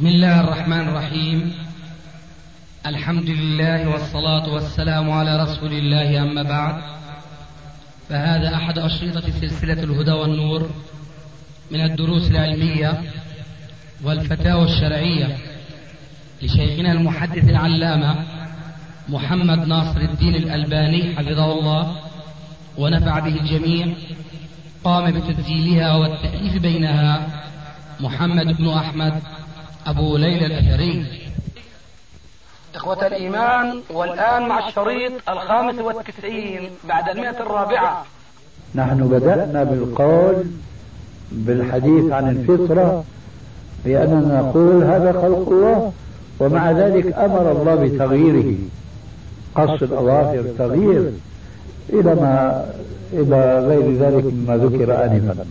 بسم الله الرحمن الرحيم. الحمد لله والصلاة والسلام على رسول الله، أما بعد، فهذا أحد أشرطة سلسلة الهدى والنور من الدروس العلمية والفتاوى الشرعية لشيخنا المحدث العلامة محمد ناصر الدين الألباني حفظه الله ونفع به الجميع. قام بتسجيلها والتأليف بينها محمد بن أحمد أبو ليلى الأثري. إخوة الإيمان، والآن مع الشريط 95 بعد 104. نحن بدأنا بالقول بالحديث عن الفطرة بأننا نقول هذا خلق الله، ومع ذلك أمر الله بتغييره، قص الأظافر تغيير إلى غير ذلك مما ذكر آنفا،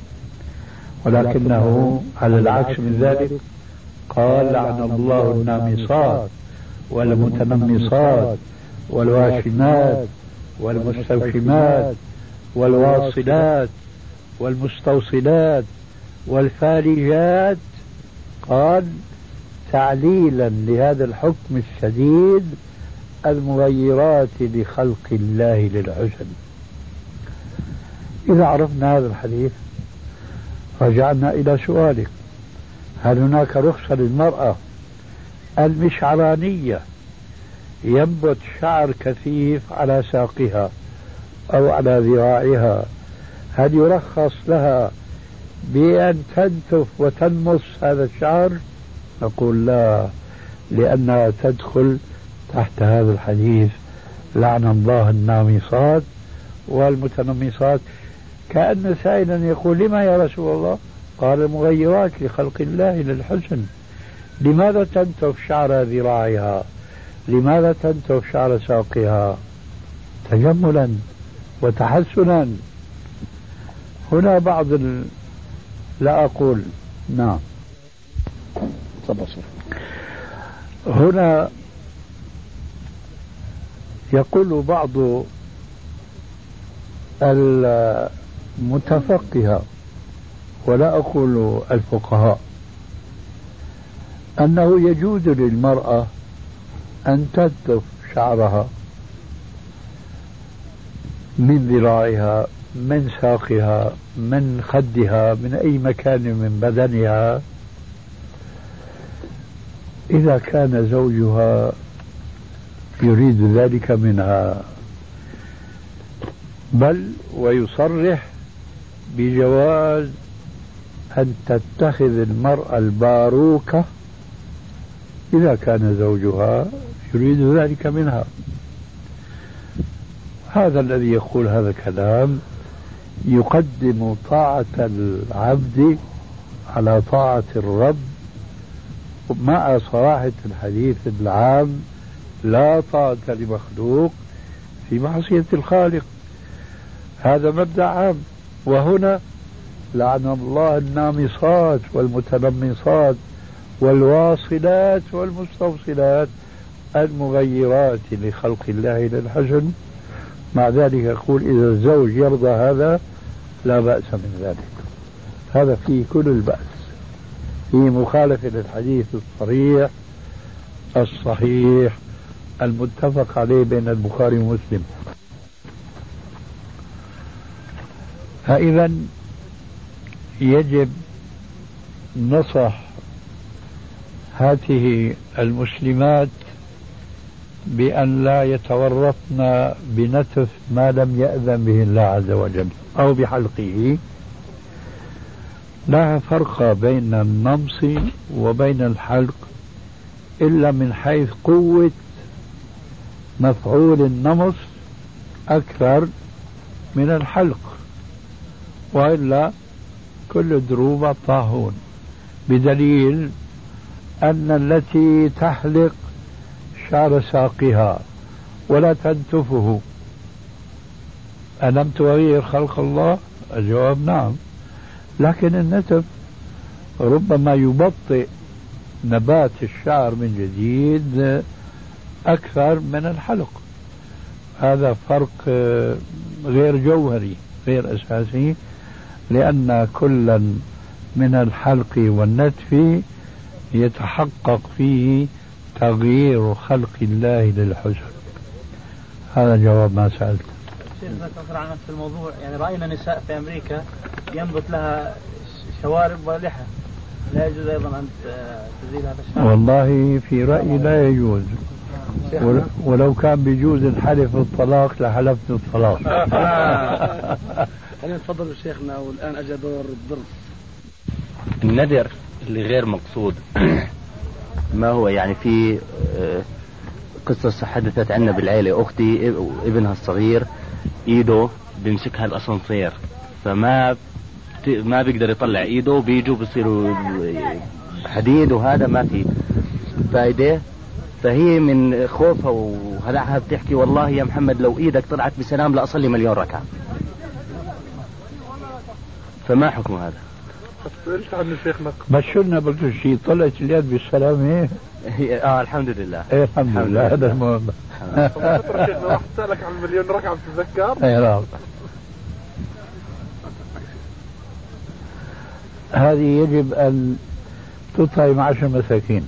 ولكنه على العكس من ذلك قال: لعن الله النامصات والمتنمصات والواشمات والمستوشمات والواصلات والمستوصلات والفالجات، قال تعليلا لهذا الحكم الشديد: المغيرات لخلق الله للحسن. إذا عرفنا هذا الحديث رجعنا إلى سؤالك: هل هناك رخصة للمرأة المشعرانية ينبت شعر كثيف على ساقها أو على ذراعها، هل يرخص لها بأن تنتف وتنمص هذا الشعر؟ نقول لا، لأنها تدخل تحت هذا الحديث: لعن الله النامصات والمتنمصات. كأن سائلا يقول: لما يا رسول الله؟ قال: المغيرات لخلق الله للحسن. لماذا تنتف شعر ذراعها؟ لماذا تنتف شعر ساقها؟ تجملا وتحسنا. هنا لا أقول نعم، هنا يقول بعض المتفقهة، ولا أقول الفقهاء، أنه يجوز للمرأة أن تنتف شعرها من ذراعها، من ساقها، من خدها، من أي مكان من بدنها، إذا كان زوجها يريد ذلك منها، بل ويصرح بجواز أن تتخذ المرأة الباروكة إذا كان زوجها يريد ذلك منها. هذا الذي يقول هذا الكلام يقدم طاعة العبد على طاعة الرب، مع صراحة الحديث العام: لا طاعة لمخلوق في معصية الخالق. هذا مبدأ عام. وهنا لعن الله النامصات والمتنمصات والواصلات والمستوصلات المغيرات لخلق الله للحسن. مع ذلك يقول: إذا الزوج يرضى هذا لا بأس من ذلك. هذا فيه كل البأس، في مخالفة للحديث الصريح الصحيح المتفق عليه بين البخاري ومسلم. فإذا يجب نصح هذه المسلمات بأن لا يتورطن بنتف ما لم يأذن به الله عز وجل أو بحلقه. لا فرق بين النمص وبين الحلق إلا من حيث قوة مفعول النمص أكثر من الحلق، وإلا كل دروبة طاهون، بدليل أن التي تحلق شعر ساقها ولا تنتفه ألم تغير خلق الله؟ الجواب نعم، لكن النتف ربما يبطئ نبات الشعر من جديد أكثر من الحلق. هذا فرق غير جوهري، غير أساسي، لأن كلا من الحلق والنتف يتحقق فيه تغيير خلق الله للحسن. هذا جواب ما سألت. شيخنا تنصر عن نفس الموضوع، يعني رأينا نساء في أمريكا ينبت لها شوارب ولحى، لا يجوز أيضا أن تزيل هذا الشعر؟ والله في رأيي لا يجوز، ولو كان بيجوز الحلف بالطلاق لحلفت بالطلاق. خلينا نتفضل شيخنا، والآن أجا دور الضرس. النذر اللي غير مقصود ما هو؟ يعني في قصة حدثت عنا بالعيلة، أختي ابنها الصغير إيده بيمسكها الأسانسير، فما بيقدر يطلع إيده، بيجوا بيصيروا حديد وهذا ما في فايدة. فهي من خوفها وهلعها بتحكي والله يا محمد لو إيدك طلعت بسلام لأصلي 1,000,000 ركعة. فما حكم هذا؟ سألت عن شيخنا بشرنا بكل شيء، طلعت اليد بالسلام ايه؟ الحمد لله. ايه الحمد لله، هذا المهم. شيخنا راح اسالك عن 1,000,000 ركعه بتتذكر؟ ايه نعم. هذه يجب ان تطعم 10 مساكين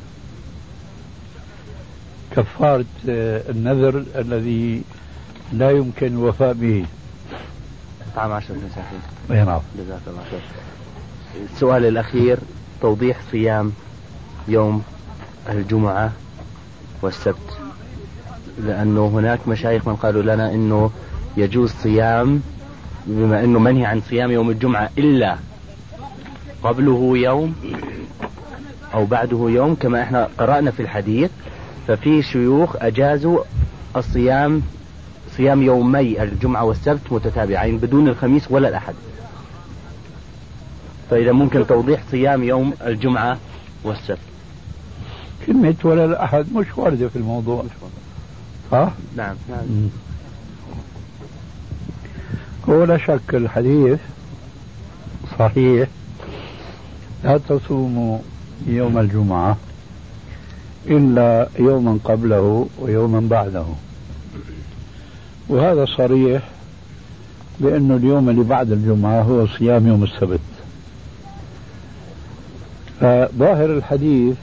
كفارة النذر الذي لا يمكن الوفاء به. طعم 10 مساكين. ايه نعم. جزاك الله خير. السؤال الأخير، توضيح صيام يوم الجمعة والسبت، لأنه هناك مشايخ من قالوا لنا أنه يجوز صيام، بما أنه منهي عن صيام يوم الجمعة إلا قبله يوم أو بعده يوم كما احنا قرأنا في الحديث. ففي شيوخ أجازوا الصيام، صيام يومي الجمعة والسبت متتابعين بدون الخميس ولا الأحد. فإذا ممكن توضيح صيام يوم الجمعة والسبت. كلمة ولا الأحد مش واردة في الموضوع. ها؟ نعم. هو لا شك الحديث صحيح، لا تصوموا يوم الجمعة إلا يوما قبله ويوما بعده، وهذا صريح بأنه اليوم اللي بعد الجمعة هو صيام يوم السبت. فظاهر الحديث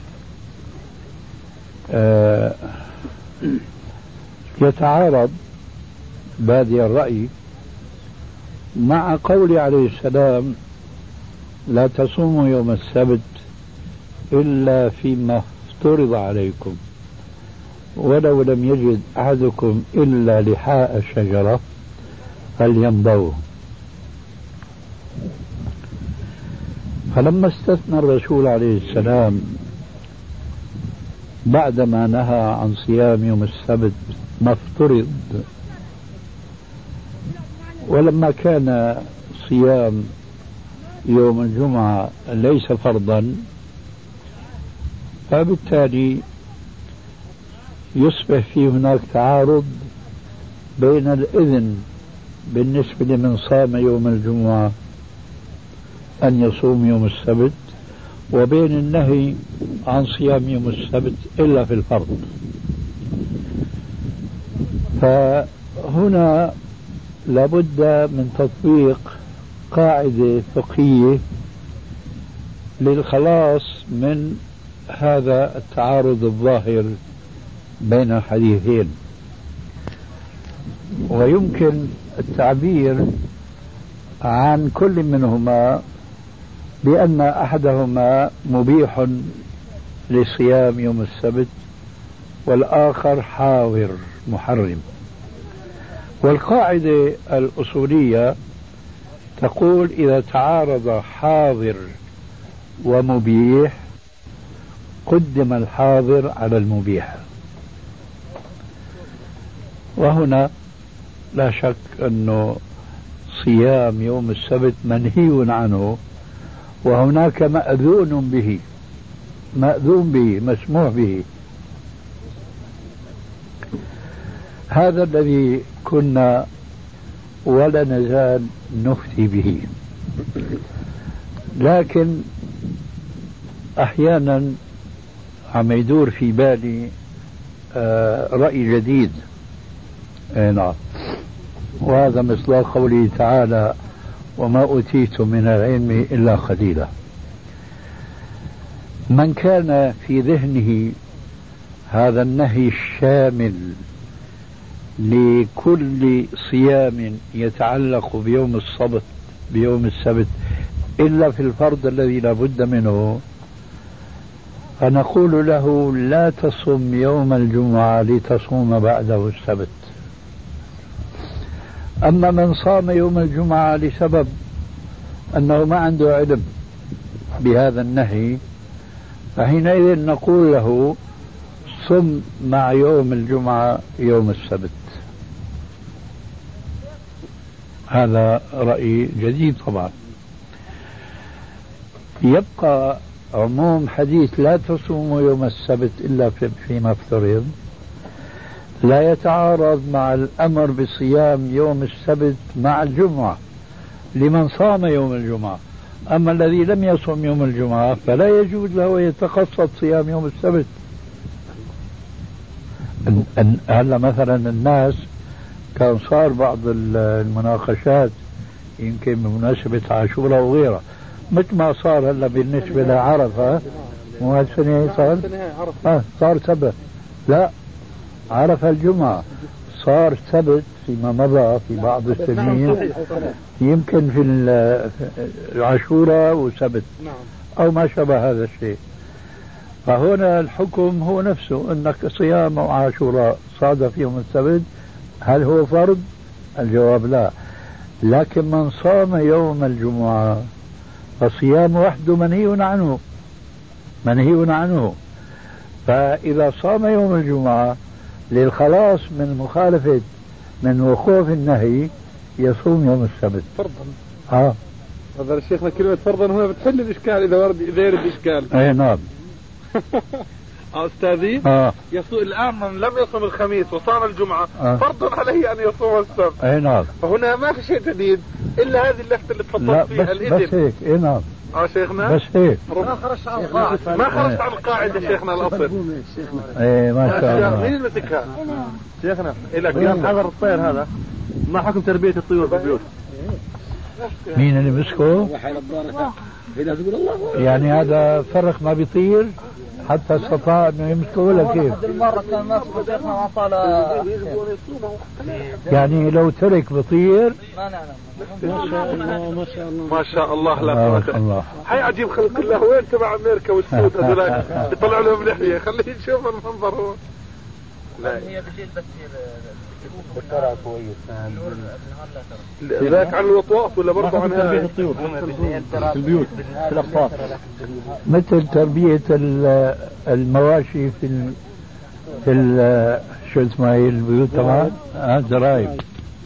يتعارض بادي الرأي مع قول عليه السلام لا تصوموا يوم السبت إلا فيما افترض عليكم، ولو لم يجد أحدكم إلا لحاء الشجرة فليمضوه. فلما استثنى الرسول عليه السلام بعدما نهى عن صيام يوم السبت ما افترض، ولما كان صيام يوم الجمعة ليس فرضا، فبالتالي يصبح في هناك تعارض بين الإذن بالنسبة لمن صام يوم الجمعة أن يصوم يوم السبت، وبين النهي عن صيام يوم السبت إلا في الفرض. فهنا لابد من تطبيق قاعدة فقهية للخلاص من هذا التعارض الظاهر بين الحديثين. ويمكن التعبير عن كل منهما بأن أحدهما مبيح لصيام يوم السبت والآخر حاضر محرم. والقاعدة الأصولية تقول إذا تعارض حاضر ومبيح قدم الحاضر على المبيح. وهنا لا شك أنه صيام يوم السبت منهي عنه، وهناك مأذون به مسموح به. هذا الذي كنا ولا نزال نفتي به، لكن أحيانا عم يدور في بالي رأي جديد. نعم، وهذا مصداق قوله تعالى وما أوتيتم من العلم إلا قليلا. من كان في ذهنه هذا النهي الشامل لكل صيام يتعلق بيوم السبت إلا في الفرض الذي لا بد منه، فنقول له لا تصم يوم الجمعة لتصوم بعده السبت. أما من صام يوم الجمعة لسبب أنه ما عنده علم بهذا النهي، فحينئذ نقول له صم مع يوم الجمعة يوم السبت. هذا رأي جديد طبعا. يبقى عموم حديث لا تصوموا يوم السبت إلا فيما افترض لا يتعارض مع الأمر بصيام يوم السبت مع الجمعة لمن صام يوم الجمعة. أما الذي لم يصم يوم الجمعة فلا يجوز له يتقصد صيام يوم السبت. هلا مثلا الناس كان صار بعض المناقشات يمكن بمناسبة عاشوراء وغيرها، مثل ما صار هلا بالنسبة لعرفة، مو هالسنة صار سبت، لا عرفة الجمعة صار سبت فيما مضى في بعض السنين، يمكن في عاشوراء وسبت أو ما شابه هذا الشيء. فهنا الحكم هو نفسه، أنك صيام عاشوراء صادف يوم السبت هل هو فرض؟ الجواب لا. لكن من صام يوم الجمعة فصيام وحده منهي عنه. فإذا صام يوم الجمعة للخلاص من مخالفة من وقوف النهي يصوم يوم السبت فرضا. هذا الشيخنا كلمة فرضا هنا بتحل الإشكال إذا يرد إشكال. أي نعم. أستاذي الآن من لم يصم الخميس وصام الجمعة فرض عليه أن يصوم السبت. أي نعم. فهنا ما في شيء جديد إلا هذه اللفتة اللي تفضلت فيها الإذن. بس هيك. أي نعم. شيخنا بس هيك. ما خرجت عن القاعدة. ما خرجت عن القاعدة شيخنا الأصل. إيه ما شاء الله. مين المسكها؟ شيخنا إلى حذر الطير هذا ما حكم تربية الطيور في البيوت؟ مين اللي مسكه؟ يعني هذا فرق ما بيطير حتى استطاع انه يمسكه ولا كيف؟ المرة كان ماسكه شيخنا وعطى يعني لو ترك بطير. ما شاء الله لا قوة الله. هاي عجيب خلق الله. وين تبع امريكا والسود هذول بيطلع لهم لحية؟ خليه يشوف المنظر هو. لا هي بجيل بس بترى كويس. ذاك عن الوطواف ولا برضه عن تربية الطيور في البيوت في الأقفاص، مثل تربية المواشي في شو اسمها هي البيوت طبعا الزرايب.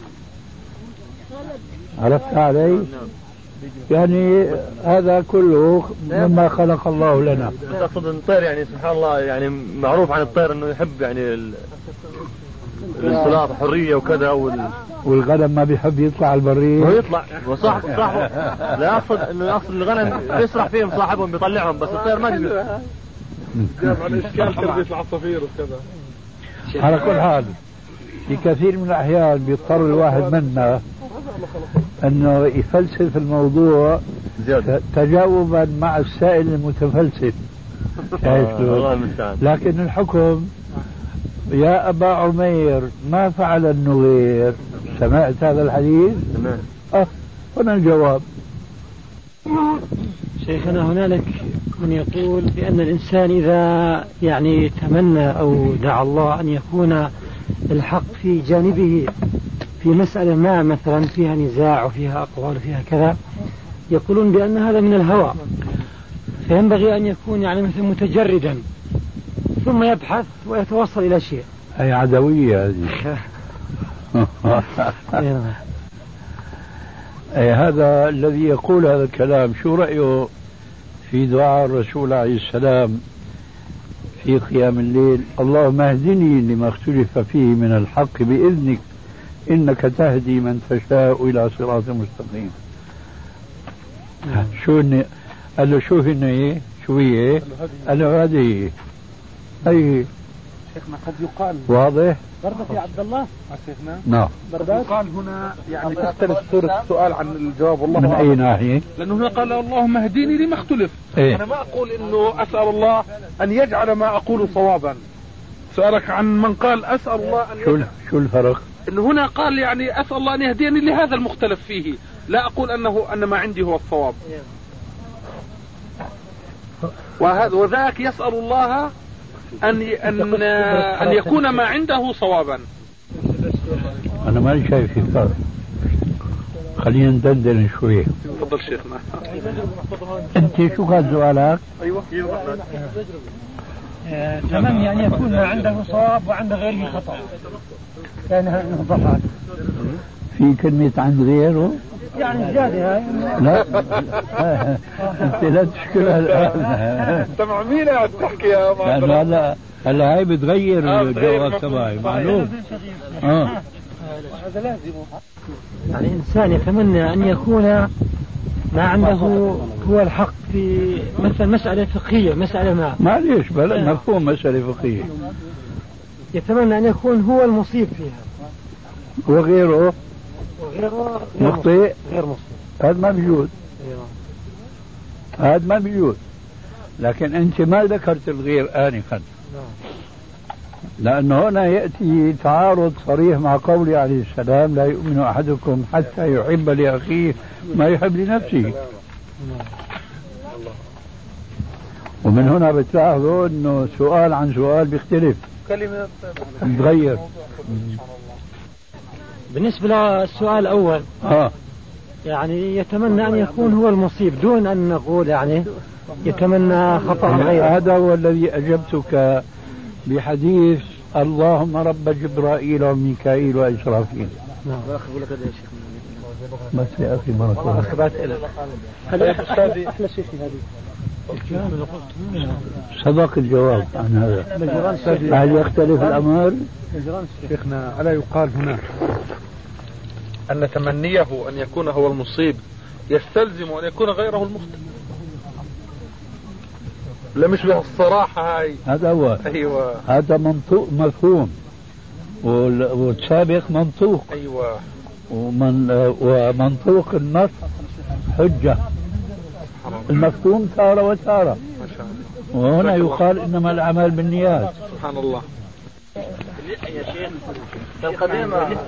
عرفت علي؟ يعني هذا كله مما خلق الله لنا. تقصد الطير يعني سبحان الله يعني معروف عن الطير انه يحب يعني الاختلاط حرية وكذا والغنم ما بيحب يطلع على البرية. هو يطلع وصاحبه لا اقصد انه الغنم يسرح فيهم صاحبهم بيطلعهم، بس الطير ما بيجي. جاب على اشكال تربية العصافير وكذا. على كل حال في كثير من الأحيان بيضطر الواحد منا أنه يفلسف الموضوع تجاوبا مع السائل المتفلسف. لكن الحكم يا أبا عمير ما فعل النغير، سمعت هذا الحديث؟ هنا الجواب. شيخنا هنالك من يقول بأن الإنسان إذا يعني تمنى أو دعا الله أن يكون الحق في جانبه في مسألة ما مثلا فيها نزاع وفيها أقوال وفيها كذا، يقولون بأن هذا من الهوى، فينبغي أن يكون يعني مثل متجردا ثم يبحث ويتوصل إلى شيء. أي عدوية هذه. هذا الذي يقول هذا الكلام شو رأيه في دعاء الرسول عليه السلام في قيام الليل؟ اللهم اهدني لما اختلف فيه من الحق بإذنك إنك تهدي من تشاء إلى صراط مستقيم. قال له شو هي؟ قال له هذه أي شيخنا قد يقال واضح؟ بردك يا عبد الله شيخنا نعم. يقال هنا يعني تختلف صورة السؤال عن الجواب والله من أي ناحية؟ لأنه هنا قال اللهم اهديني لما اختلف. إيه؟ أنا ما أقول إنه أسأل الله أن يجعل ما أقول صوابا. سؤالك عن من قال أسأل الله أن شو الفرق؟ إنه هنا قال يعني أسأل الله أن يهديني لهذا المختلف فيه، لا أقول أن ما عندي هو الصواب. وذاك يسأل الله أن يكون ما عنده صوابا. أنا ما شايف في فرق، خلينا ندندن شوي. تفضل شيخنا. أنت شو كان سؤالك؟ أيوة. تمني أن يكون ما عنده صواب وعند غيره خطأ، يعني نوضحها. في كلمة عند غيره؟ يعني زيادة هاي. لا أنت لا تشكلها الآن. أنت مع مين قاعد تحكي يا مان؟ لأنه هلا هاي بتغير الجواب تبعي، معلوم؟ هذا لازم. يعني الإنسان يتمنى أن يكون ما عنده هو الحق في مثلا مسألة فقهية، مسألة ما معليش بلا مفهوم مسألة فقهية، يتمنى أن يكون هو المصيب فيها وغيره مخطئ، غير مصيب. هذا ما بيجوز، هذا ما بيجوز. لكن أنت ما ذكرت الغير آنفا، لأنه هنا يأتي تعارض صريح مع قوله عليه السلام لا يؤمن أحدكم حتى يحب لأخيه ما يحب لنفسه. ومن هنا بتلاحظوا أنه سؤال عن سؤال بيختلف، كلمة بيتغير. بالنسبة للسؤال الأول يعني يتمنى أن يكون هو المصيب دون أن نقول يعني يتمنى خطأ غيره. هذا هو الذي أجبتك بحديث اللهم رب جبرائيل وميكائيل وإسرافيل. بس يا أخي مرة صدق الجواب عن هذا. هل يختلف الأمر؟ شيخنا ألا يقال هنا أن تمنيه أن يكون هو المصيب يستلزم أن يكون غيره المخطئ؟ لا مش بالصراحة هاي. هذا هو. أيوة. هذا منطوق مفهوم والسابق منطوق. أيوة. ومنطوق النص حجة. المفهوم تارة وتارة. وهنا يقال إنما الأعمال بالنيات. سبحان الله. يا شيخ القديمة بالنسبة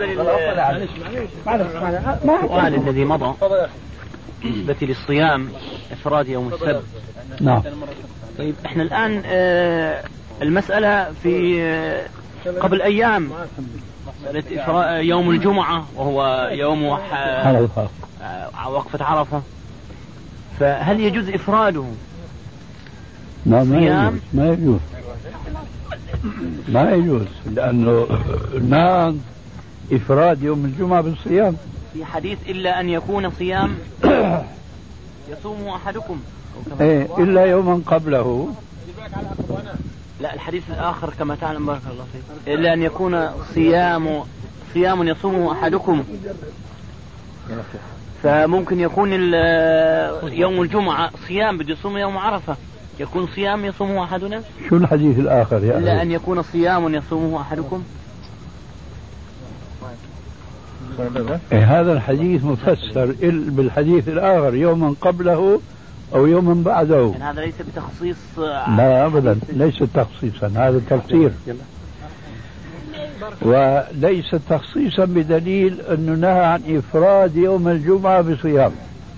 للسؤال الذي مضى بالنسبة للصيام إفراد يوم السبت. نعم. طيب احنا الآن المسألة في قبل أيام يوم الجمعة وهو يوم وقفة عرفة، فهل يجوز إفراده؟ ما يجوز ما يجوز لأنه ما إفراد يوم الجمعة بالصيام. في حديث إلا أن يكون صيام يصوم أحدكم إيه إلا يوما قبله. لا الحديث الآخر كما تعلم بارك الله فيك إلا أن يكون صيام يصومه أحدكم، فممكن يكون يوم الجمعة صيام بده يصوم يوم عرفة، يكون صيام يصومه أحدنا. شو الحديث الآخر يا إلا أن يكون صيام يصومه أحدكم. هذا الحديث مفسر بالحديث الآخر يوما قبله أو يوما بعده. يعني هذا ليس بتخصيص. لا أبدا ليس تخصيصا، هذا تفسير وليس تخصيصا بدليل أنه نهى عن إفراد يوم الجمعة بصيام.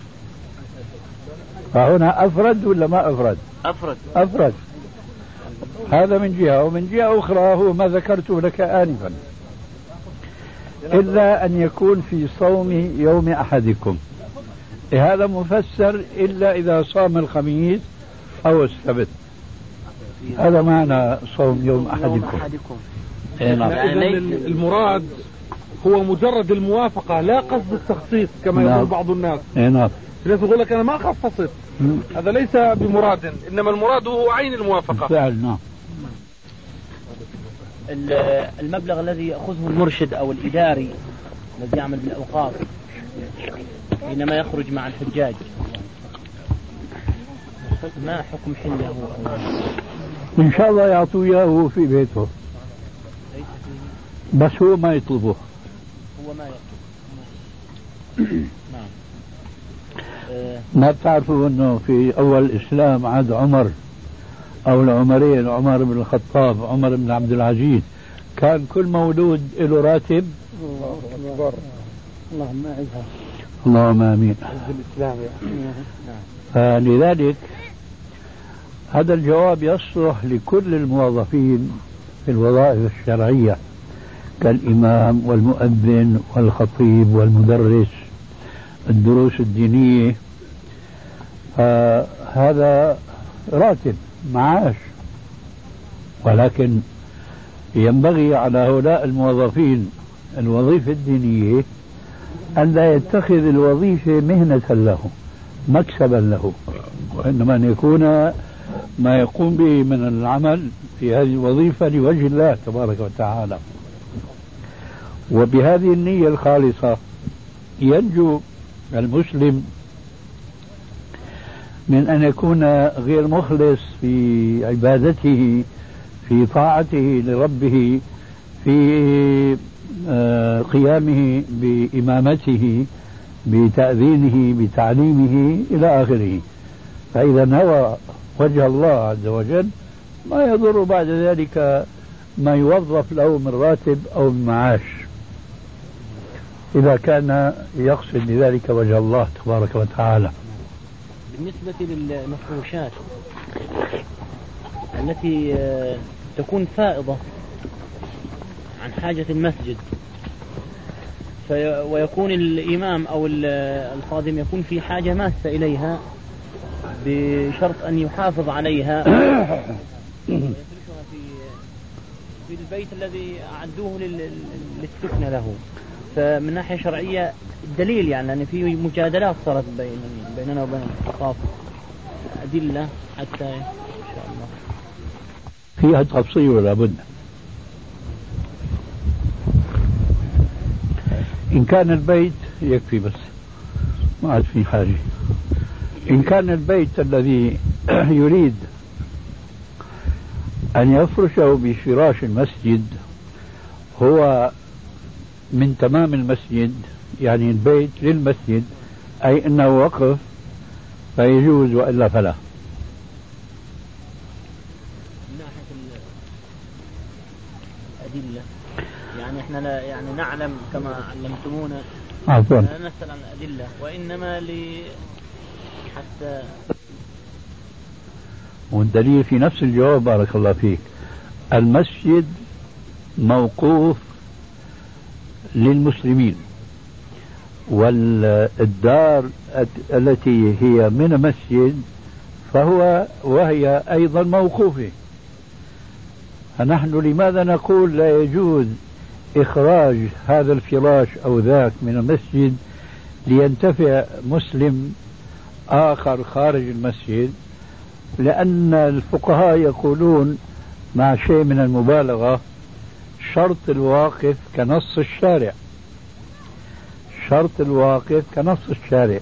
فهنا أفرد ولا ما أفرد؟ أفرد. هذا من جهة، ومن جهة أخرى هو ما ذكرته لك آنفا إلا أن يكون في صوم يوم أحدكم. هذا مفسر إلا إذا صام الخميس أو السبت، هذا معنى صوم يوم أحدكم. يعني المراد هو مجرد الموافقة لا قصد التخصيص كما يقول بعض الناس. نعم. الناس يقول لك أنا ما خصصت، هذا ليس بمراد، إنما المراد هو عين الموافقة. فعل. نعم. المبلغ الذي يأخذه المرشد أو الإداري الذي يعمل بالأوقاف حينما يخرج مع الحجاج، ما حكم حله؟ إن شاء الله يعطوا إياه في بيته. بس هو ما يطلبه. هو ما يطلب. نعم. ما بتعرفوا أنه في أول الإسلام عهد عمر أو العمرين، عمر بن الخطاب، عمر بن عبد العزيز، كان كل مولود له راتب. الله أكبر. اللهم أعزها. اللهم آمين. الإسلام. فلذلك هذا الجواب يصلح لكل الموظفين في الوظائف الشرعية كالإمام والمؤذن والخطيب والمدرس الدروس الدينية. هذا راتب معاش، ولكن ينبغي على هؤلاء الموظفين الوظيفة الدينية أن لا يتخذ الوظيفة مهنة له مكسبا له، وإنما أن يكون ما يقوم به من العمل في هذه الوظيفة لوجه الله تبارك وتعالى. وبهذه النية الخالصة ينجو المسلم من أن يكون غير مخلص في عبادته، في طاعته لربه، في قيامه بإمامته، بتأذينه، بتعليمه إلى آخره. فإذا نوى وجه الله عز وجل ما يضر بعد ذلك ما يوظف له من راتب أو من معاش، إذا كان يقصد بذلك وجه الله تبارك وتعالى. بالنسبة للمفروشات التي تكون فائضة عن حاجة المسجد، ويكون الإمام أو الخادم يكون في حاجة ماسة إليها بشرط أن يحافظ عليها يفرشها في البيت الذي أعدوه للسكن له. فمن ناحية شرعية الدليل يعني أن في مجادلات صارت بيننا وبين الثقافة، أدلة حتى إن شاء الله فيها تفصيل ولا بد. إن كان البيت يكفي بس، ما عاد في حاجة. إن كان البيت الذي يريد أن يفرشه بفراش المسجد هو من تمام المسجد، يعني البيت للمسجد، أي أنه وقف، فيجوز، وإلا فلا. من ناحية الأدلة يعني إحنا لا يعني نعلم كما علمتمونا، عفوا، لا نسأل عن الأدلة، وإنما حتى. والدليل في نفس الجواب بارك الله فيك. المسجد موقوف للمسلمين، والدار التي هي من مسجد وهي أيضا موقوفة. فنحن لماذا نقول لا يجوز إخراج هذا الفراش أو ذاك من المسجد لينتفع مسلم آخر خارج المسجد؟ لأن الفقهاء يقولون مع شيء من المبالغة شرط الواقف كنص الشارع، شرط الواقف كنص الشارع.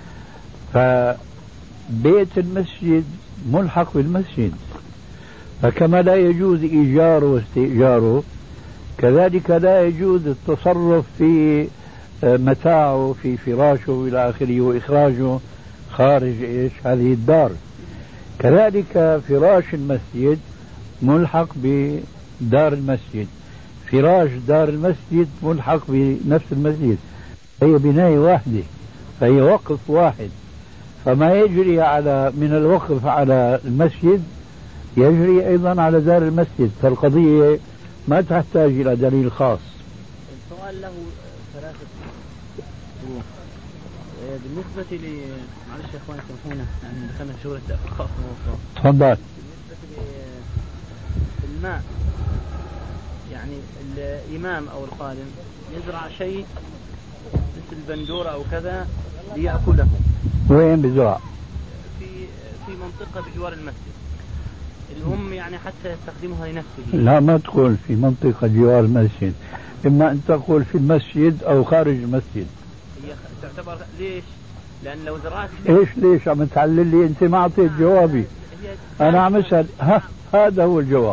فبيت المسجد ملحق بالمسجد، فكما لا يجوز إيجاره واستئجاره، كذلك لا يجوز التصرف في متاعه، في فراشه إلى آخره، وإخراجه خارج هذه الدار. كذلك فراش المسجد ملحق بدار المسجد، فراش دار المسجد ملحق بنفس المسجد، هي بناية واحدة، فهي وقف واحد. فما يجري من الوقف على المسجد يجري أيضا على دار المسجد، فالقضية ما تحتاج إلى دليل خاص. السؤال له ثلاثة شروط. بالنسبة معلش يا اخوان سامحونا يعني دخلنا في شغل التأخر. تفضل. بالنسبة للماء، يعني الإمام أو القادم يزرع شيء مثل بندورة أو كذا ليأكله، وين بزرع؟ في منطقة بجوار المسجد، الأم يعني حتى يستخدمها لنفسه. لا، ما تقول في منطقة جوار المسجد، إما أن تقول في المسجد أو خارج المسجد. هي تعتبر ليش؟ لأن لو زرعت ليش عم تعلل لي؟ أنت ما أعطيت جوابي. أنا عم أسأل، هذا هو الجواب. هي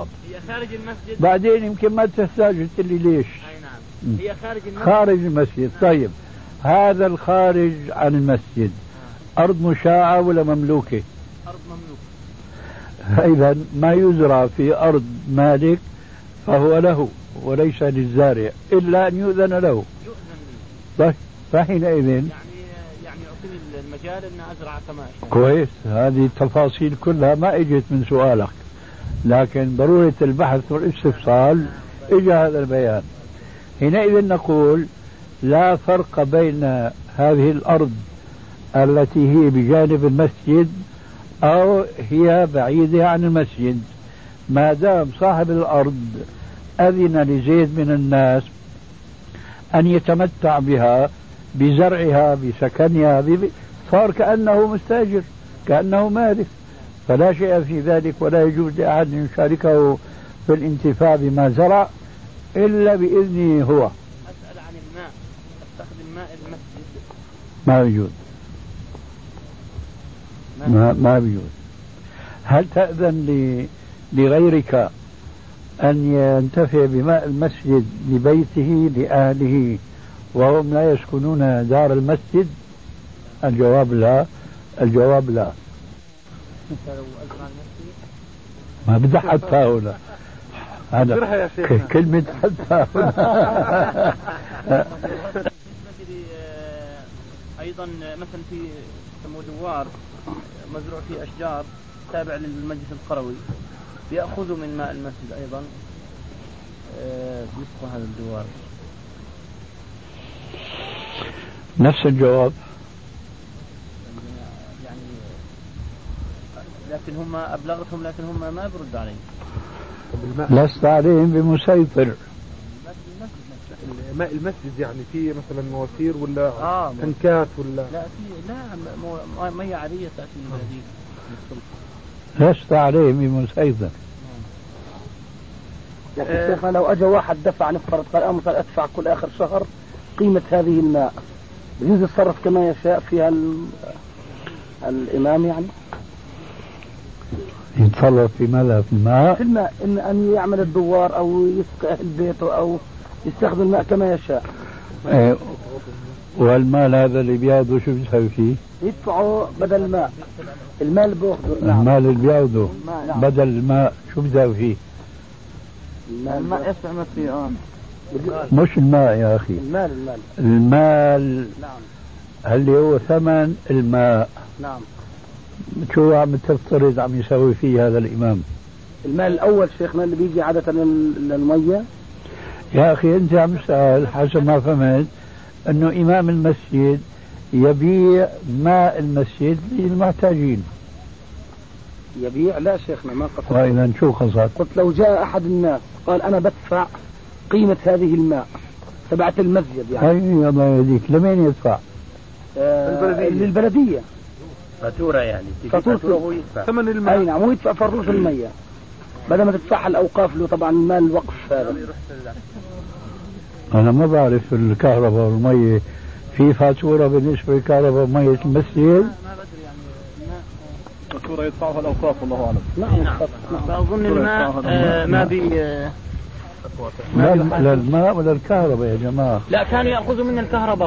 خارج المسجد. بعدين يمكن ما تحتاج قلت لي ليش. أي نعم. هي خارج المسجد. خارج المسجد. طيب هذا الخارج عن المسجد أرض مشاعة ولا مملوكة؟ أرض مملوكة. إذا ما يزرع في أرض مالك فهو له وليس للزارع إلا أن يؤذن له. طيب فحينئذ يعني يعطيني المجال أن أزرع كما أشاء. كويس. هذه التفاصيل كلها ما اجت من سؤالك، لكن ضرورة البحث والاستفصال اجى هذا البيان. حينئذ نقول لا فرق بين هذه الأرض التي هي بجانب المسجد أو هي بعيدة عن المسجد، ما دام صاحب الأرض أذن لزيد من الناس أن يتمتع بها بزرعها بسكنها صار كأنه مستأجر كأنه مالك، فلا شيء في ذلك، ولا يجوز لأحد أن يشاركه في الانتفاع بما زرع إلا بإذنه هو. أسأل عن الماء، أستخدم ماء المسجد. ما يجوز. ما بيجوز. هل تأذن لغيرك أن ينتفع بماء المسجد لبيته لأهله وهم لا يسكنون دار المسجد؟ الجواب لا. الجواب لا. ما بدي حتى هنا هذا كلمة حتى هنا. أيضا مثلا في دوار مزروع فيه أشجار تابع للمجلس القروي بيأخذوا من ماء المسجد أيضا بيسقوا هذا الدوار. نفس الجواب. يعني لكن هم أبلغتهم لكن هم ما بردوا عليه. لست عليهم بمسيطر. ماء المسجد يعني فيه مثلا مواسير ولا تنكات ولا لا في لا مية عادية تأتي من البلدية. لست عليهم بمسيطر. يا شيخنا لو أجى واحد دفع نفترض قال أنا مثلا أدفع كل آخر شهر قيمة هذه الماء، يجوز يتصرف كما يشاء فيها الإمام يعني؟ يتصرف في ماذا؟ في الماء؟ في الماء أن يعمل الدوار أو يسقي أهل بيته أو يستخدم الماء كما يشاء. والمال هذا اللي بياخذه شو بيسوي فيه؟ يدفعوا بدل الماء. المال اللي بياخذه. نعم. المال اللي بياخذه بدل الماء شو بيسوي فيه؟ الماء يدفع فيه مش الماء يا أخي. المال نعم. اللي هو ثمن الماء. نعم. شو عم تفترض عم يسوي فيه هذا الإمام؟ المال الأول شيخنا اللي بيجي عادة للمية. يا أخي أنت عم تسأل حسب ما فهمت أنه إمام المسجد يبيع ماء المسجد للمحتاجين. يبيع؟ لا شيخنا ما قصد. وإذا شو قصد؟ قلت لو جاء أحد الناس قال أنا بدفع قيمة هذه الماء تبعت المسجد يعني. أي الله يهديك. لمين يدفع؟ للبلدية. فاتورة يعني. فاتورة هو يدفع. ثمن الماء. أي نعم هو يدفع فروض المية بدل ما تدفعها الأوقاف له طبعا المال الوقف هذا. أنا ما بعرف الكهرباء والمية في فاتورة بالنسبة للكهرباء ومية المسجد؟ ما بدري يعني فاتورة يدفعها الأوقاف والله أعلم. نعم. فأظن الماء ما بي لا الماء ولا الكهرباء يا جماعة. لا كانوا يأخذوا من الكهرباء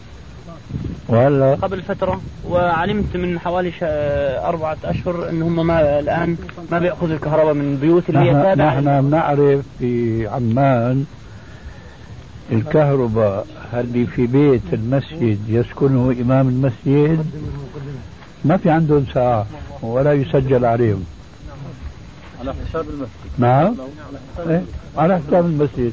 قبل فترة، وعلمت من حوالي 4 أشهر ان هم الآن ما بيأخذوا الكهرباء من البيوت اللي هي تابعة. نحن نعرف في عمان الكهرباء اللي في بيت المسجد يسكنه إمام المسجد ما في عندهم ساعة ولا يسجل عليهم. على حساب المسجد. نعم. على حساب المسجد.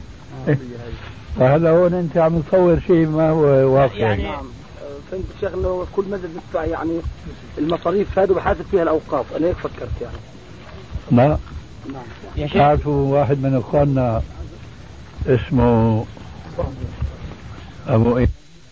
فهذا هون أنت عم تصور شيء ما هو واقع. يعني فهمت شيخ انه كل مسجد بيدفع يعني المصاريف هذه وحاسب فيها الأوقاف. أنا هيك فكرت يعني. لا. نعم. تعرفوا واحد من إخواننا اسمه أبو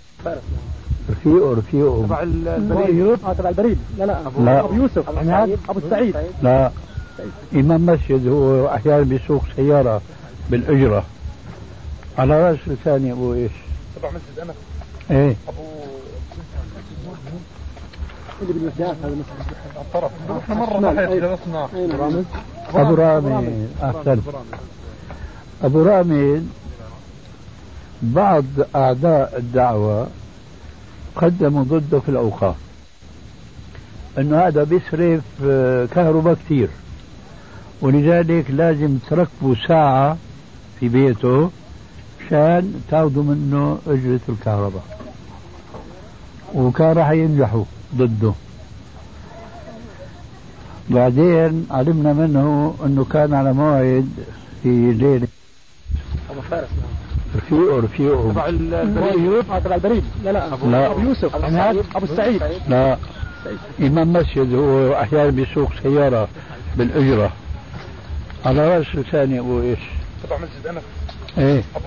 رفيقه تبع البريد. تبع البريد. لا أبو يوسف. أبو السعيد. لا إمام مسجد هو أحيانا بيسوق سيارة بالأجرة على رأس لساني. أبو إيش؟ تبع مسجد أنا. إيه. اللي بالوحدات هذا مثلا الطرف احنا مرة جلسنا أبو رامي أحسن. أبو رامي بعض أعداء الدعوة قدموا ضده في الأوقاف أنه هذا بيصرف كهرباء كثير، ولذلك لازم تركبوا ساعة في بيته مشان تاخذوا منه أجرة الكهرباء، وكان راح ينجحوا ضده. بعدين علمنا منه أنه كان على موعد في ليلة أبو فارس رفيقه تبع البريد تبع البريد لا أبو يوسف أبو السعيد لا إمام مسجد، هو أحيانا بيسوق سيارة بالأجرة على رأس ثاني أبو إيش تبع مسجد أنس إيه أبو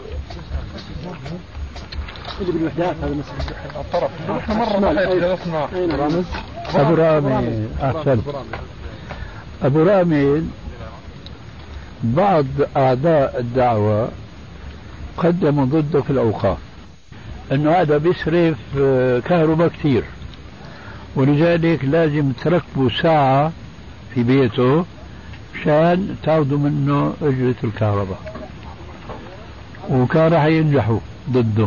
اللي بالوحدات هذا مسجد الطرف احنا مرة جلسنا أبو رامي أحسن. أبو رامي بعض أعداء الدعوة قدموا ضده في الأوقاف أنه هذا بيصرف كهرباء كثير، ولذلك لازم تركبوا ساعة في بيته مشان تاخذوا منه أجرة الكهرباء، وكان راح ينجحوا ضده.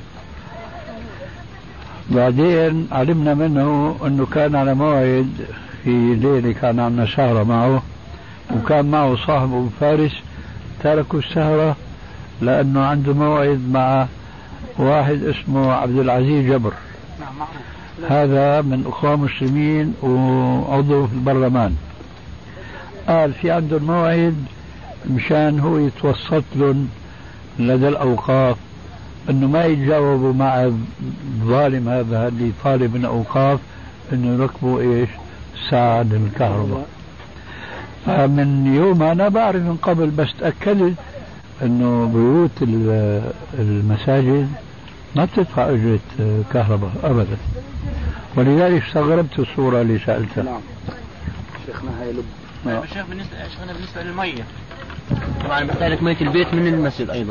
بعدين علمنا منه أنه كان على موعد في ليلة كان عندنا سهرة معه، وكان معه صاحبه بفارس، تركوا السهرة لأنه عنده موعد مع واحد اسمه عبد العزيز جبر، هذا من أخوة مسلمين وعضو في البرلمان. قال في عنده الموعد مشان هو يتوسط لهم لدى الأوقاف أنه ما يتجاوبوا مع الظالم هذا اللي طالب من أوقاف أنه يركبوا إيش ساعة للكهرباء. فمن يوم أنا بعرف من قبل، بس تأكدت أنه بيوت المساجد ما بتدفع أجرة كهرباء أبدا، ولذلك استغربت الصورة اللي سألتها. نعم شيخنا هاي لب. الشيخ بالنسبة للمية طبعا محتاج مية البيت من المسجد أيضا.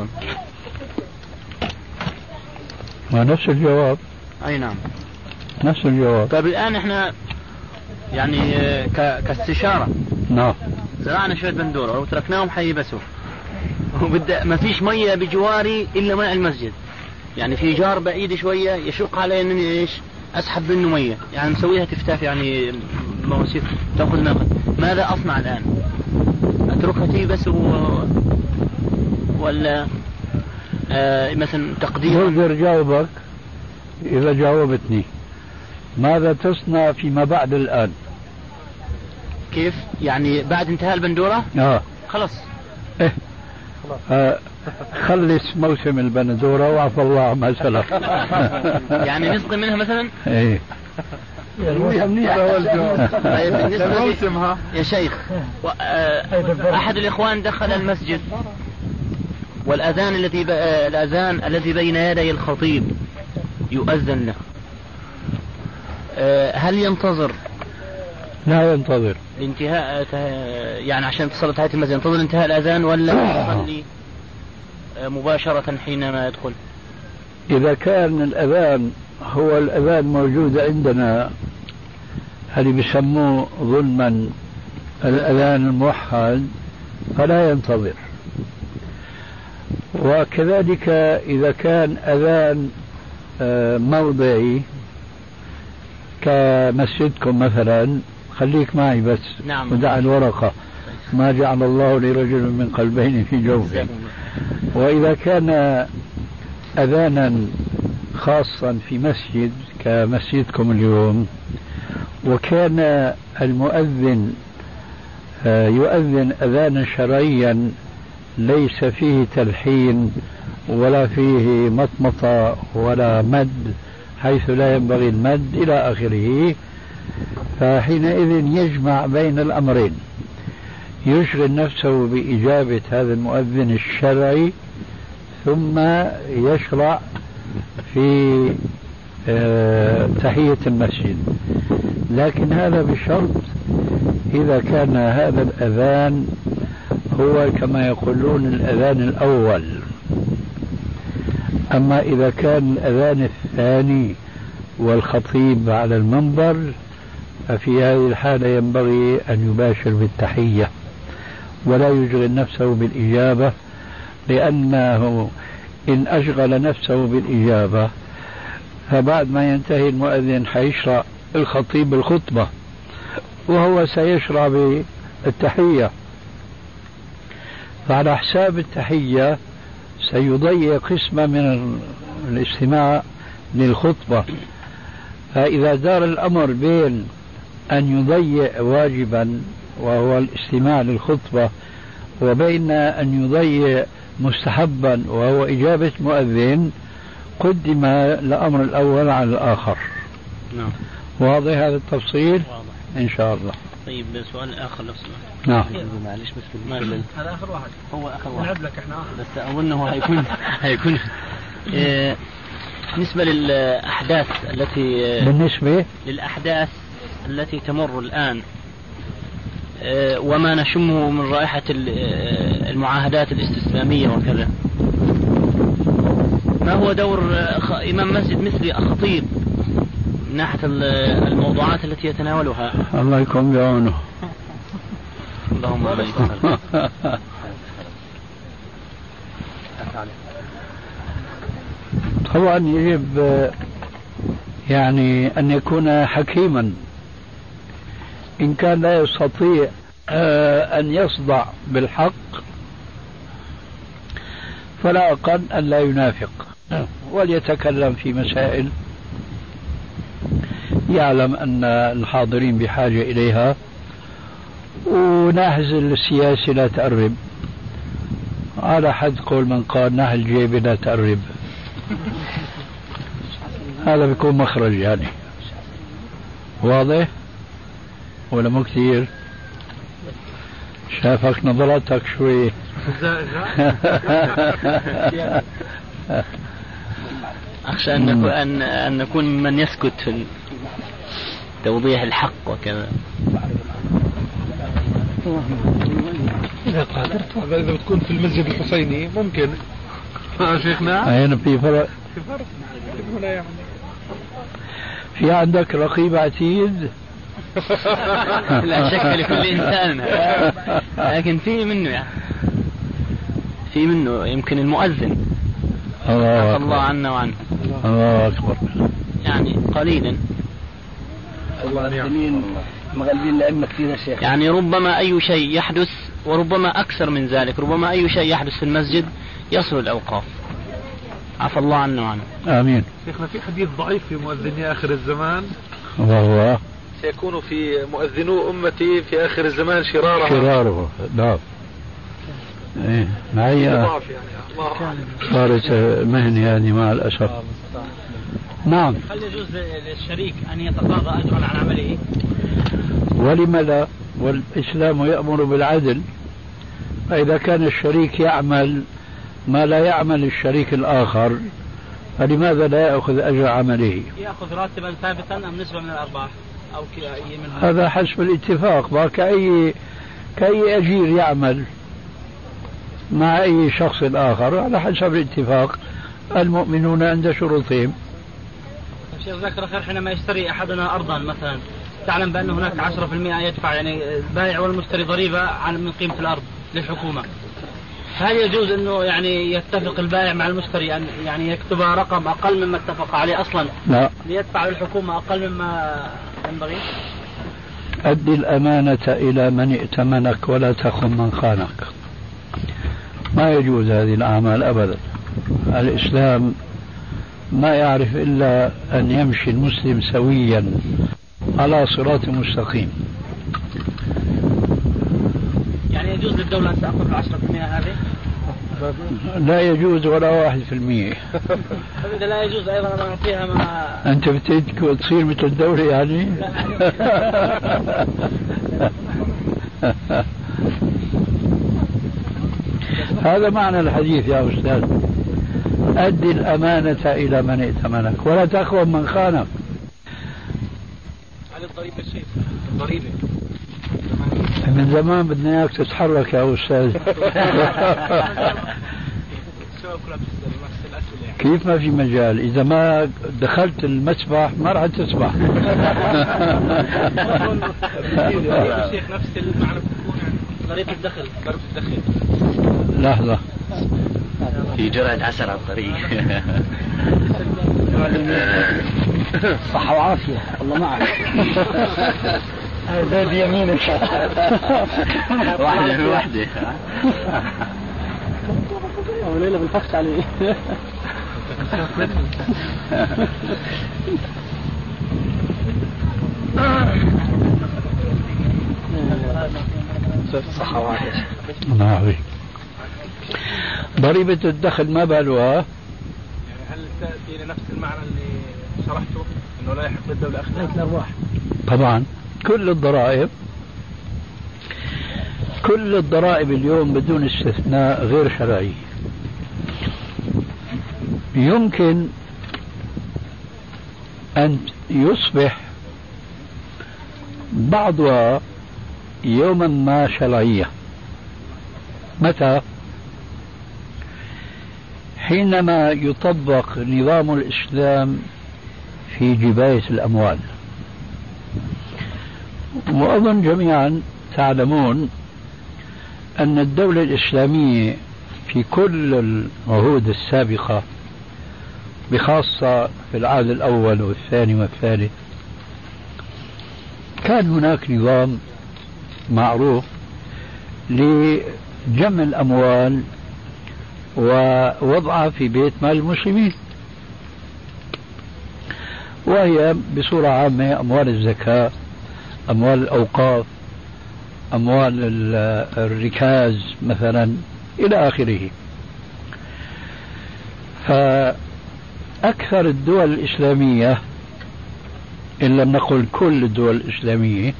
ما نفس الجواب. أي نعم نفس الجواب. طيب الآن احنا يعني كاستشارة نعم زرعنا شوية بندورة وتركناهم حيبسوا، ما فيش مية بجواري إلا ماء المسجد، يعني في جار بعيد شوية يشق علي أنني إيش أسحب منه مية، يعني نسويها تفتاف يعني مواسير تأخذ نقد. ماذا أصنع الآن؟ أتركها تيبس ولا مثلا تقدير؟ بقدر جاوبك إذا جاوبتني. ماذا تصنع فيما بعد الآن؟ كيف يعني بعد انتهاء البندورة؟ خلاص إيه خلص موسم البندورة وعفى الله ما سلف. يعني نسقي منها مثلا؟ ايه طيب بالنسبة يا شيخ أحد الإخوان دخل المسجد والأذان الذي بين يدي الخطيب يؤذن له، هل ينتظر؟ لا ينتظر الانتهاء يعني عشان تصل نهاية المسجد ينتظر انتهاء الأذان ولا يصلي مباشرة حينما يدخل؟ إذا كان الأذان هو الأذان موجود عندنا اللي بيسموه ظلما الأذان الموحد فلا ينتظر. وكذلك إذا كان أذان موضعي كمسجدكم مثلا، خليك معي بس. نعم. ودع الورقة، ما جعل الله لرجل من قلبين في جوفه. وإذا كان أذانا خاصا في مسجد كمسجدكم اليوم، وكان المؤذن يؤذن أذانا شرعيا ليس فيه تلحين ولا فيه مطمطة ولا مد حيث لا ينبغي المد إلى آخره، فحينئذ يجمع بين الأمرين، يشغل نفسه بإجابة هذا المؤذن الشرعي ثم يشرع في تحية المسجد. لكن هذا بشرط إذا كان هذا الأذان هو كما يقولون الأذان الأول. أما إذا كان الأذان الثاني والخطيب على المنبر، ففي هذه الحالة ينبغي أن يباشر بالتحية ولا يشغل نفسه بالإجابة، لأنه إن أشغل نفسه بالإجابة فبعد ما ينتهي المؤذن حيشرع الخطيب الخطبة وهو سيشرع بالتحية، فعلى حساب التحية سيضيع قسمة من الاستماع للخطبة. فإذا دار الأمر بين أن يضيع واجبا وهو الاستماع للخطبة وبين أن يضيع مستحبا وهو إجابة مؤذن، قدم الأمر الأول على الآخر. نعم. واضح هذا التفصيل؟ واضح إن شاء الله. طيب سؤال آخر لو سمحت. نعم. معلش بس هذا آخر واحد. هو آخر واحد. نلعب لك إحنا بس أظنه هيكون بالنسبة للأحداث التي للأحداث التي تمر الآن وما نشمه من رائحة المعاهدات الاستسلامية وكذا، ما هو دور إمام مسجد مثل الخطيب من ناحية الموضوعات التي يتناولها؟ الله يكون بعونه. اللهم آمين. طبعا يجب يعني أن يكون حكيما، إن كان لا يستطيع أن يصدع بالحق فلا أقل أن لا ينافق وليتكلم في مسائل يعلم أن الحاضرين بحاجة إليها، وناحز السياسي لا تقرب، على حد قول من قال نحل جيبي لا تقرب. هذا بيكون مخرج يعني. واضح ولا مو كثير؟ شافك نظرتك شوي. أخشى أن نكون من يسكت في توضيح الحق وكذا. إذا بتكون في المسجد الحسيني ممكن. شيخنا هنا في فرق. في عندك رقيب عتيد. لا شك لكل إنسان، لكن في منه يعني في منه يمكن المؤذن. الله عنا وعنه. الله أكبر. يعني قليلا. المؤذنين مغلبين لأئمة كثير يا شيخ. يعني ربما أي شيء يحدث، وربما أكثر من ذلك، ربما أي شيء يحدث في المسجد يصل الأوقاف. عفى الله عنا وعنه. آمين. شيخنا في حديث ضعيف في مؤذني آخر الزمان، وهو سيكون في مؤذنو أمتي في آخر الزمان شراره. نعم. إيه معي يعني صارت مهنة هذه مع الأسف. نعم. هل يجوز للشريك أن يتقاضى أجرا عن عمله؟ ولم لا؟ والإسلام يأمر بالعدل، فإذا كان الشريك يعمل ما لا يعمل الشريك الآخر فلماذا لا يأخذ أجر عمله؟ يأخذ راتبا ثابتا أم نسبة من الأرباح أو كأي منها؟ هذا حسب الاتفاق، كأي أجير يعمل مع أي شخص آخر على حسب الاتفاق. المؤمنون عند شروطهم. شيخ ذكر خير، حينما يشتري أحدنا أرضا مثلا، تعلم بأن هناك 10% يدفع يعني البائع والمشتري ضريبة من قيمة الأرض للحكومة. هل يجوز أنه يعني يتفق البائع مع المشتري أن يعني يكتب رقم أقل مما اتفق عليه أصلا؟ لا. ليدفع للحكومة أقل مما ينبغي؟ أدي الأمانة إلى من ائتمنك ولا تخن من خانك. ما يجوز هذه الأعمال أبدا. الإسلام ما يعرف إلا أن يمشي المسلم سويا على صراط مستقيم. يعني يجوز للدولة أن تأخذ 10% هذه؟ لا يجوز ولا 1%. إذا لا يجوز أيضا أن نعطيها ما أنت تصير مثل الدولة يعني؟ هذا معنى الحديث يا أستاذ. أدي الأمانة إلى من ائتمنك ولا تخون من خانك. على الضريبة الشيء الضريبة من زمان بدنا إياك تتحرك يا أستاذ. كيف ما في مجال؟ إذا ما دخلت المسبح ما راح تسبح. الشيخ نفس المعنى طريقة الدخل. لحظة، في جرعة عسل على الطريق. صحة وعافية الله معك. هذا بيمينك. واحدة من واحدة. أو ليلة بالفخش عليه. صحة وعافية. نعم. ضريبة الدخل ما بالها؟ يعني هل تأتي لنفس المعنى اللي شرحته انه لا يحق للدولة اخذ الارواح؟ طبعا كل الضرائب اليوم بدون استثناء غير شرعية. يمكن أن يصبح بعضها يوما ما شرعية. متى؟ حينما يطبق نظام الإسلام في جباية الأموال. وأظن جميعا تعلمون أن الدولة الإسلامية في كل العهود السابقة، بخاصة في العهد الأول والثاني والثالث، كان هناك نظام معروف لجمع الأموال ووضعها في بيت مال المسلمين، وهي بصورة عامة أموال الزكاة، أموال الأوقاف، أموال الركاز مثلا إلى آخره. فأكثر الدول الإسلامية، إن لم نقل كل الدول الإسلامية،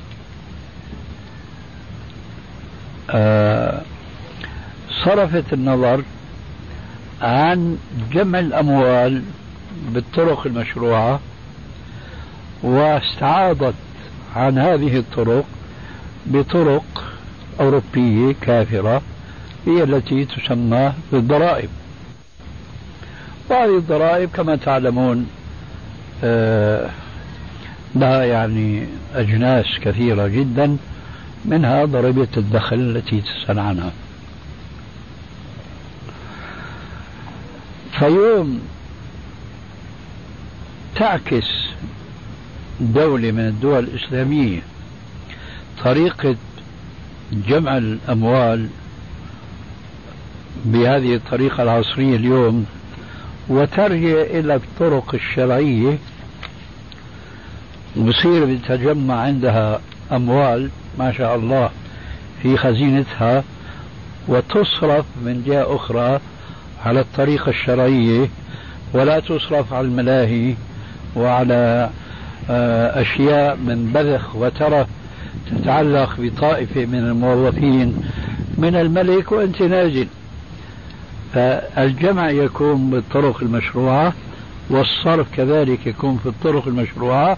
صرفت النظر عن جمع الأموال بالطرق المشروعة، واستعاضت عن هذه الطرق بطرق أوروبية كافرة هي التي تسمى بالضرائب. وهذه الضرائب كما تعلمون لها يعني أجناس كثيرة جدا، منها ضريبة الدخل التي تسأل عنها. فيوم تعكس دولة من الدول الإسلامية طريقة جمع الأموال بهذه الطريقة العصرية اليوم، وترجع إلى الطرق الشرعية، وبصير بتجمع عندها أموال ما شاء الله في خزينتها، وتصرف من جهة أخرى على الطريقة الشرعية، ولا تصرف على الملاهي وعلى أشياء من بذخ وترف تتعلق بطائفة من الموظفين من الملك وأنت نازل. فالجمع يكون بالطرق المشروعة، والصرف كذلك يكون في الطرق المشروعة.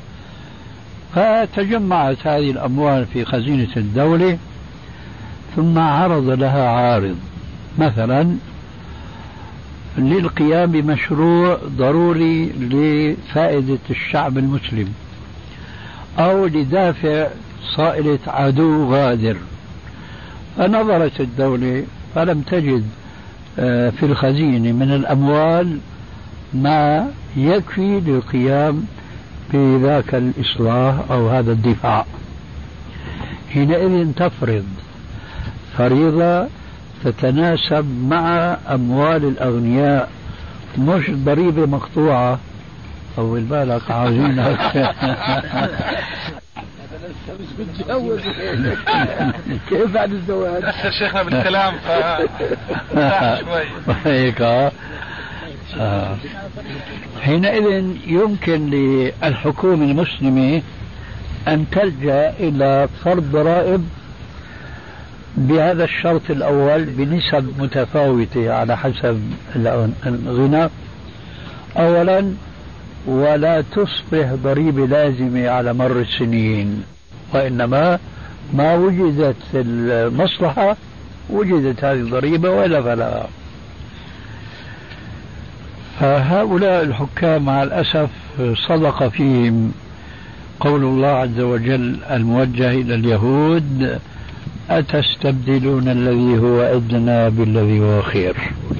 فتجمعت هذه الأموال في خزينة الدولة، ثم عرض لها عارض مثلا للقيام بمشروع ضروري لفائدة الشعب المسلم، أو لدافع صائلة عدو غادر. فنظرت الدولة فلم تجد في الخزينة من الأموال ما يكفي للقيام بذاك الإصلاح أو هذا الدفاع. حينئذ تفرض فريضة تتناسب مع أموال الأغنياء، مش ضريبة مقطوعة أو البالك عاوزينك. كيف بعد الزواج؟ أكثر شيخنا بالكلام شوي هيك. حينئذ يمكن للحكومة المسلمة أن تلجأ إلى فرض ضرائب بهذا الشرط الأول بنسب متفاوتة على حسب الغنى أولا، ولا تصبح ضريبة لازمة على مر السنين، وإنما ما وجدت المصلحة وجدت هذه الضريبة وإلا فلا. فهؤلاء الحكام مع الأسف صدق فيهم قول الله عز وجل الموجه إلى اليهود أتستبدلون الذي هو أدنى بالذي هو خير.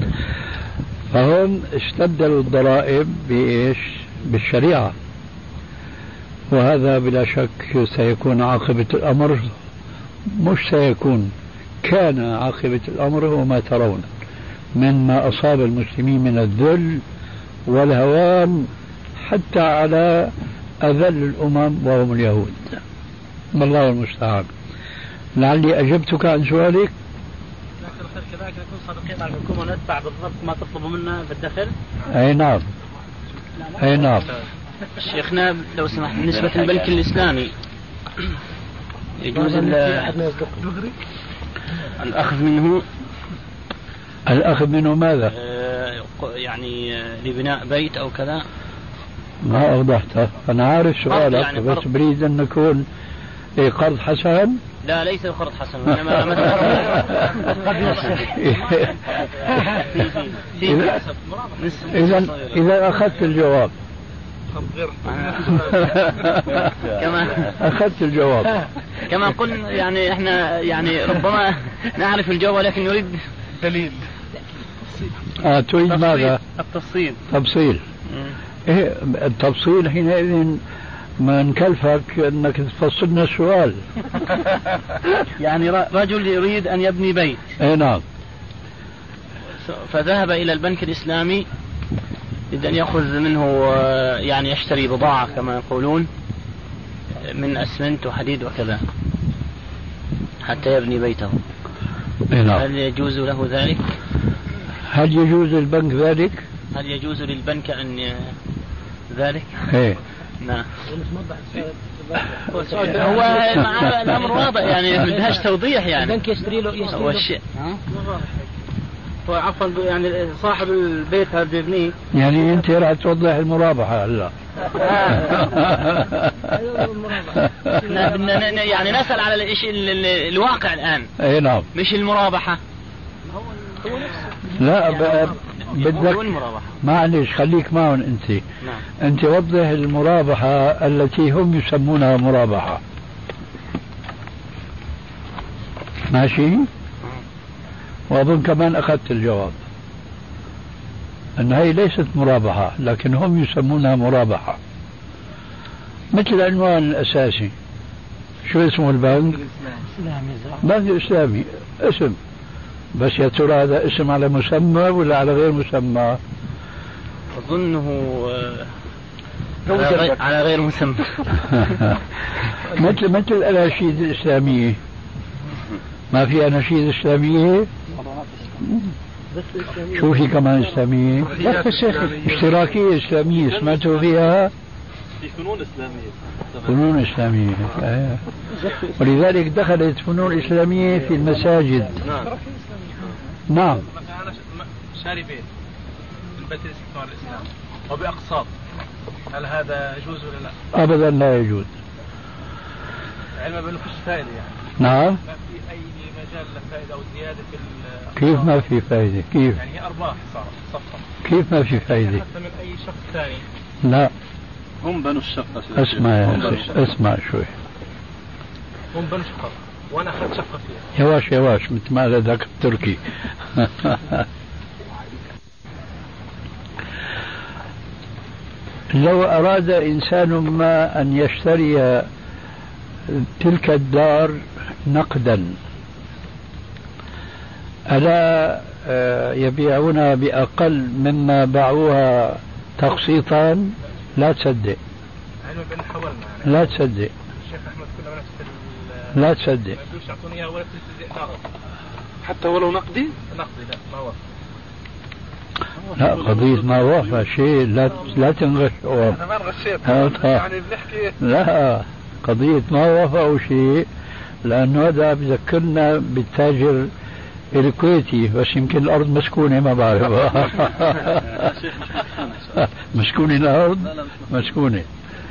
فهم استبدلوا الضرائب بإيش؟ بالشريعة، وهذا بلا شك سيكون عاقبة الأمر، مش سيكون، كان عاقبة الأمر وما ترون مما أصاب المسلمين من الذل والهوان حتى على أذل الأمم وهم اليهود. والله المستعان. لعلي أجبتك عن سؤالك. كذلك نكون صادقين على الحكومة ونتبع بالضبط ما تطلبوا منا في الدخل. أي نعم. أي نعم. شيخنا لو سمحت، بالنسبة للبنك الإسلامي يجوز الأخذ منه ماذا؟ يعني لبناء بيت أو كذا. ما أوضحته، أنا عارف سؤالك يعني بس بريد أن يكون قرض حسن. لا ليس قرض حسن، إنما إذا أخذت الجواب أخذت الجواب كما قلنا، يعني احنا يعني ربما نعرف الجواب ولكن نريد دليل. تريد ماذا؟ تفصيل. إيه التفصيل حينئذ ما نكلفك انك تفصلنا السؤال. يعني رجل يريد ان يبني بيت. اي نعم. فذهب الى البنك الاسلامي يريد ان ياخذ منه، يعني يشتري بضاعة كما يقولون من اسمنت وحديد وكذا حتى يبني بيته. اي نعم. هل يجوز له ذلك؟ هل يجوز للبنك ذلك؟ هل يجوز للبنك ان ذلك؟ ايه نعم. هو الامر واضح يعني ما بدهاش توضيح. يعني البنك يشتري له هو عفوا يعني صاحب البيت هذا بيبنيه. يعني انت راح توضح المرابحة هلا. يعني نسأل على الشيء الواقع الآن. اي نعم. مش المرابحة. لا بدك معلش خليك معهم انت. نعم. انت وضح المرابحة التي هم يسمونها مرابحة. ماشي. واظن كمان اخذت الجواب ان هي ليست مرابحة لكن هم يسمونها مرابحة. مثل العنوان الاساسي شو اسمه البنك؟ بنك اسلامي اسم، بس يا ترى هذا اسم على مسمى ولا على غير مسمى؟ أظنه على غير مسمى. مثل الأناشيد الإسلامية، ما في أناشيد إسلامية؟ شو في كمان إسلامية؟ اشتراكية إسلامية سمعتوا فيها؟ في فنون إسلامية. فنون إسلامية. ولذلك دخلت فنون إسلامية في المساجد. نعم. مثلا شاري بيت البيت الاستثمار الإسلامي وبأقساط، هل هذا يجوز ولا لا؟ أبدا لا يجوز. علما بأنه فيش فائدة يعني. نعم. ما في أي مجال لفائدة أو زيادة في كيف ما في فائدة؟ كيف؟ يعني هي أرباح صارت صفقة. كيف ما في فائدة؟ حتى من أي شخص ثاني. لا. هم بنوا الشقة. اسمع يا اسمع شوي. هم بنوا شقة وأنا أخذت شقة فيها. يواش مثل ما ذاك التركي. لو أراد إنسان ما أن يشتري تلك الدار نقدا، ألا يبيعونها بأقل مما باعوها تقسيطا؟ لا تصدق. لا تصدق. الشيخ أحمد كنا بنفس لا تصدق. ما يقولش أعطوني إياها ولا حتى ولو نقدي؟ نقدي لا ما وافق. لا قضية ما وافق شيء لا تنغش. أنا ما انغشيت يعني بنحكي. لا قضية ما وافقوا شيء، لأنه هذا بذكرنا بالتاجر الكويتي، بس يمكن الأرض مسكونة ما بعرف. مسكونة الأرض مسكونة.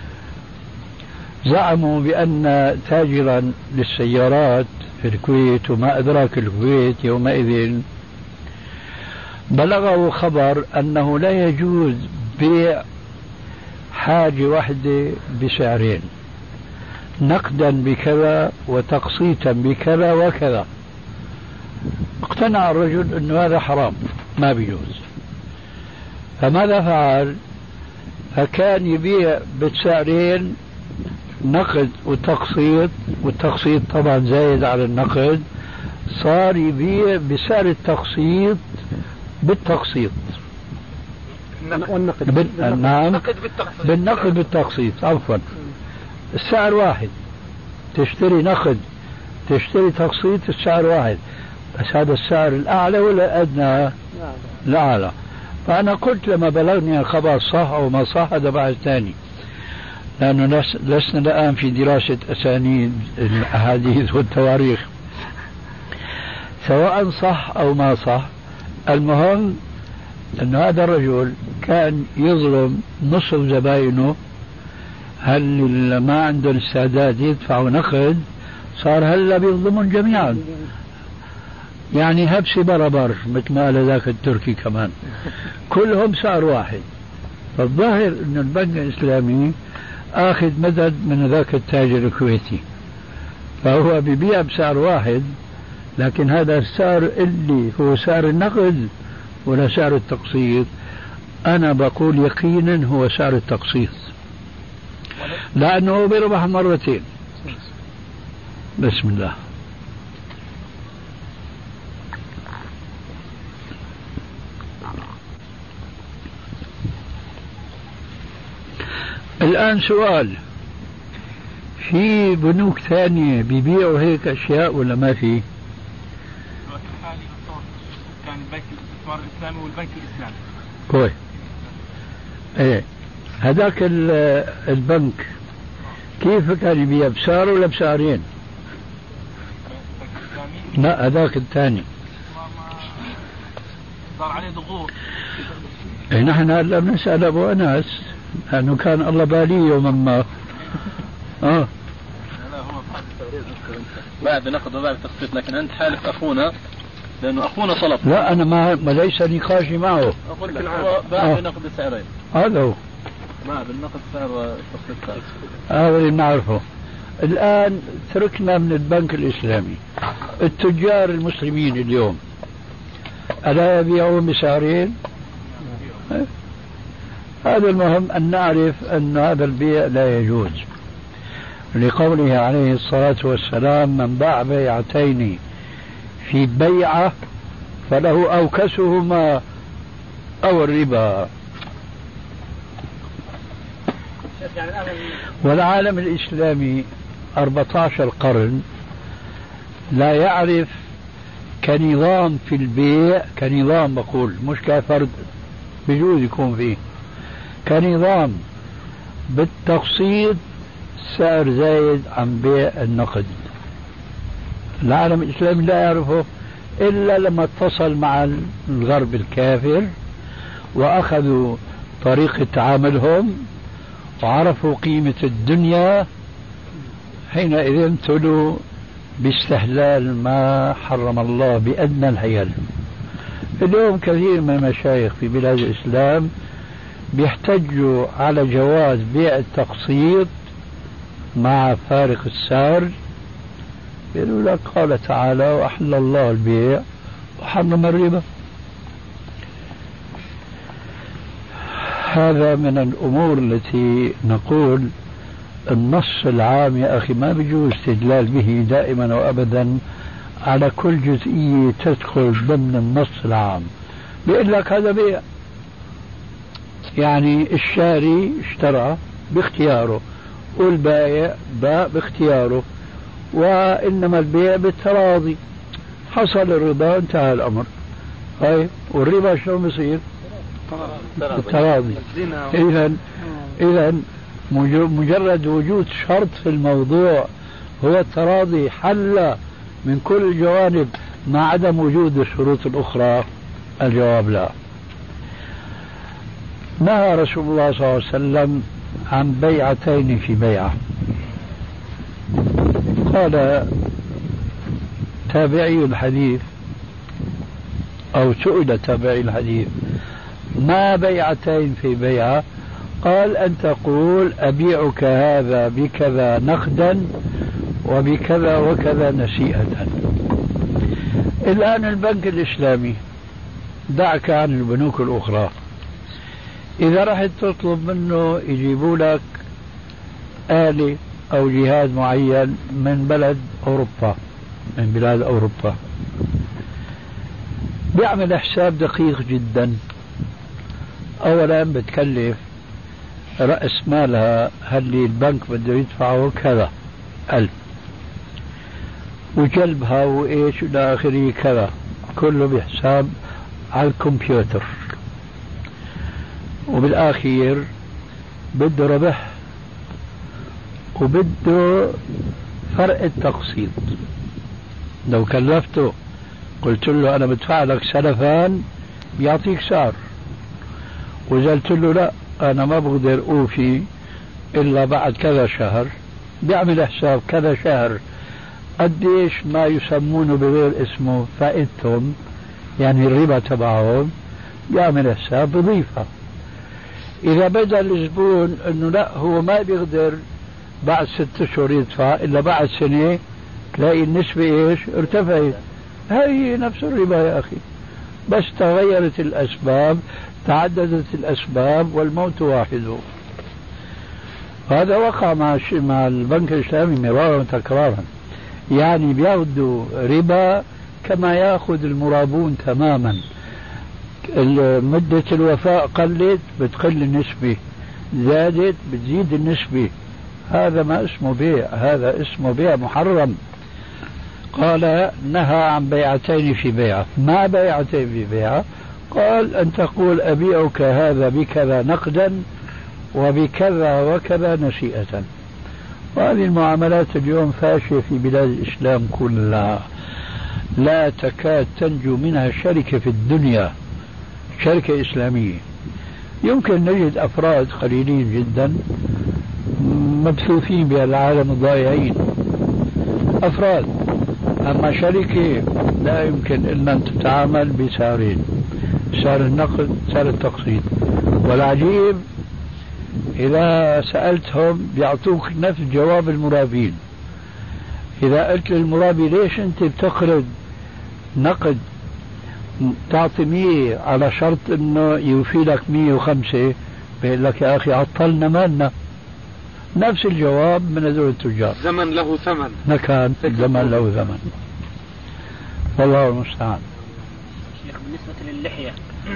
زعموا بأن تاجرا للسيارات في الكويت، وما أدراك الكويت يومئذ، بلغه خبر أنه لا يجوز بيع حاجة واحدة بسعرين، نقدا بكذا وتقسيطا بكذا وكذا. اقتنع الرجل أنه هذا حرام ما بيجوز، فماذا فعل؟ فكان يبيع بسعرين، نقد وتقسيط، والتقسيط طبعا زايد على النقد، صار يبيع بسعر التقسيط بالتقسيط. نعم بالنقد بالتقسيط، عفوا. السعر واحد، تشتري نقد تشتري تقسيط، السعر واحد، بس هذا السعر الأعلى ولا الأدنى؟ الأعلى. فأنا قلت لما بلغني الخبر صح أو ما صح هذا بعد ثاني، لأنه لسنا الآن في دراسة أسانيد الأحاديث والتواريخ، سواء صح أو ما صح. المهم أن هذا الرجل كان يظلم نصف زباينه، هل ما عندهم استعداد يدفعوا نقد صار هلا بيظلمون جميعا، يعني هبسي بربر مثل ما قال ذاك التركي كمان، كلهم سعر واحد. فالظاهر أن البنك الإسلامي آخذ مدد من ذاك التاجر الكويتي، فهو بيبيع بسعر واحد، لكن هذا السعر اللي هو سعر النقد ولا سعر التقسيط؟ أنا بقول يقينا هو سعر التقسيط، لأنه بيربح مرتين. بسم الله. الآن سؤال، في بنوك ثانية بيبيعوا هيك أشياء ولا ما في؟ كان البنك الاستثمار الإسلامي والبنك الإسلامي. كويس. ايه هذاك البنك كيف كان يبيع، بسعر ولا بسعرين؟ لا هذاك الثاني صار عليه ضغوط. إيه نحن هلا بنسأل أبو أنس لأنه كان الله بالي يوما ما. لا هو بعد نقد وبعد تخطيط، لكن أنت حالف أخونا لأنه أخونا صلب. لا أنا ما ليس نقاشي معه. أقول لك هو باع بنقد السعرين. هذا هو باع بالنقد سعر التخطيط. هذا اللي نعرفه. الآن تركنا من البنك الإسلامي، التجار المسلمين اليوم ألا يبيعون بسعرين؟ هذا المهم أن نعرف أن هذا البيع لا يجوز، لقوله عليه الصلاة والسلام: من باع بيعتين في بيعة فله أوكسهما أو الربا. والعالم الإسلامي 14 قرن لا يعرف كنظام في البيع، كنظام بقول مش كفرد بجوز يكون فيه، كنظام بالتقسيط سعر زايد عن بيع النقد. العالم الإسلامي لا يعرفه إلا لما اتصل مع الغرب الكافر وأخذوا طريقة تعاملهم وعرفوا قيمة الدنيا، حينئذ ابتلوا باستحلال ما حرم الله بأدنى الحيل. اليوم كثير من المشايخ في بلاد الإسلام بيحتجوا على جواز بيع التقسيط مع فارق السعر، يقولوا لك قال تعالى: وأحل الله البيع وحرم الربا. هذا من الأمور التي نقول النص العام يا أخي ما بيجوز استدلال به دائما وأبدا على كل جزئية تدخل ضمن النص العام. بيقول لك هذا بيع، يعني الشاري اشترى باختياره والبائع باع باختياره، وإنما البيع بالتراضي. حصل الربا انتهى الأمر. طيب والربا شو بصير؟ بالتراضي. إذا مجرد وجود شرط في الموضوع هو التراضي حل من كل الجوانب مع عدم وجود الشروط الأخرى. الجواب لا. نهى رسول الله صلى الله عليه وسلم عن بيعتين في بيعة. قال تابعي الحديث: أو سئل تابعي الحديث ما بيعتين في بيعة؟ قال أن تقول أبيعك هذا بكذا نقدا وبكذا وكذا نسيئة. الآن البنك الإسلامي، دعك عن البنوك الأخرى، إذا رحت تطلب منه يجيبوا لك آلة أو جهاز معين من بلد أوروبا، من بلاد أوروبا، بيعمل حساب دقيق جدا. أولا بتكلف رأس مالها اللي البنك بده يدفعه كذا 1000، وجلبها وإيش إلى آخره كذا، كله بحساب على الكمبيوتر. وبالآخير بده ربح وبده فرق التقسيط. لو كلفته قلت له أنا بدفع لك سلفان يعطيك سعر، وإذا قلت له لا أنا ما بقدر أوفي إلا بعد كذا شهر، بيعمل حساب كذا شهر قديش ما يسمونه بغير اسمه فائدتهم، يعني الربا تبعهم، بيعمل حساب بضيفها. إذا بدأ الزبون أنه لا هو ما بيقدر بعد 6 أشهر يدفع إلا بعد سنة، تلاقي النسبة إيش ارتفعت. هي نفس الربا يا أخي، بس تغيرت الأسباب، تعددت الأسباب، والموت واحد. هذا وقع مع البنك الإسلامي مرارا وتكرارا، يعني بياخذوا ربا كما ياخذ المرابون تماما. مدة الوفاء قلت بتقل النسبة، زادت بتزيد النسبة. هذا ما اسمه بيع، هذا اسمه بيع محرم. قال نهى عن بيعتين في بيعة. ما بيعتين في بيعة؟ قال أن تقول أبيعك هذا بكذا نقدا وبكذا وكذا نسيئة. وهذه المعاملات اليوم فاشية في بلاد الإسلام كلها، لا تكاد تنجو منها شركة في الدنيا، شركة إسلامية. يمكن نجد أفراد قليلين جدا مبثوثين بالعالم الضائعين، أفراد. أما شركة لا يمكن إلا أن تتعامل بسعرين، سعر النقد سعر التقسيط. والعجيب إذا سألتهم بيعطوك نفس جواب المرابين. إذا قلت للمرابي ليش أنت بتقرض نقد تعطي 100 على شرط أنه يوفي لك 105، بيقول لك يا أخي عطلنا مالنا. نفس الجواب من هذول التجار. زمن له ثمن. نكان زمن له ثمن. والله المستعان. شيخ بالنسبة للحية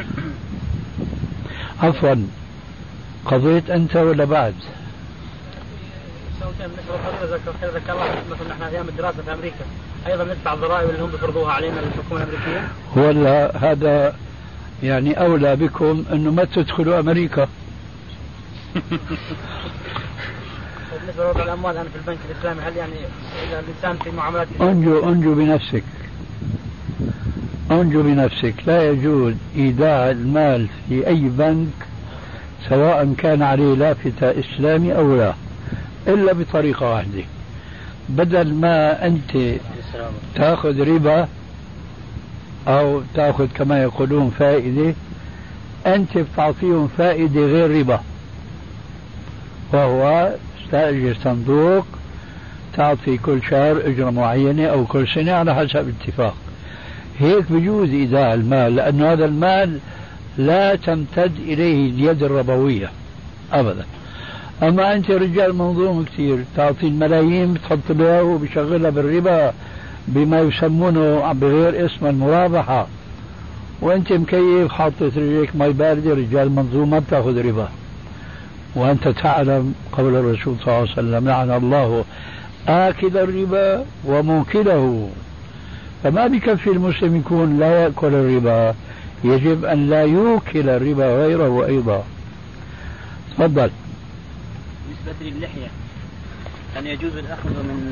عفوا، قضيت أنت ولا بعد؟ ذكر الله مثلا نحن أيام الدراسة في أمريكا أيضا ندفع الضرائب اللي هم بيفرضوها علينا الحكومة الأمريكية. ولا هذا يعني أولى بكم أنه ما تدخلوا أمريكا. بالنسبة لوضع الأموال الآن في البنك الإسلامي، هل يعني إذا الإنسان في معاملات أنجو بنفسك، أنجو بنفسك. لا يجوز إيداع المال في أي بنك سواء كان عليه لافتة إسلامي أو لا، إلا بطريقة واحدة. بدل ما أنت تأخذ ربا أو تأخذ كما يقولون فائدة، أنت بتعطيهم فائدة غير ربا، وهو تأجر صندوق تعطي كل شهر أجرة معينة أو كل سنة على حسب اتفاق. هيك بيجوز إيداع المال، لأن هذا المال لا تمتد إليه اليد الربوية أبدا. أما أنت رجال منظوم كثير، تعطي الملايين بتحط له وبشغلها بالربا بما يسمونه بغير اسم المرابحة، وأنت مكيف حاطط رجليك مي باردة. رجال منظوم ما بتاخذ ربا، وأنت تعلم قول الرسول صلى الله عليه وسلم لعن الله آكل الربا وموكله. فما بكفي المسلم يكون لا يأكل الربا، يجب أن لا يوكل الربا غيره أيضا. تفضل. بالنسبة للحية، أن يجوز الأخذ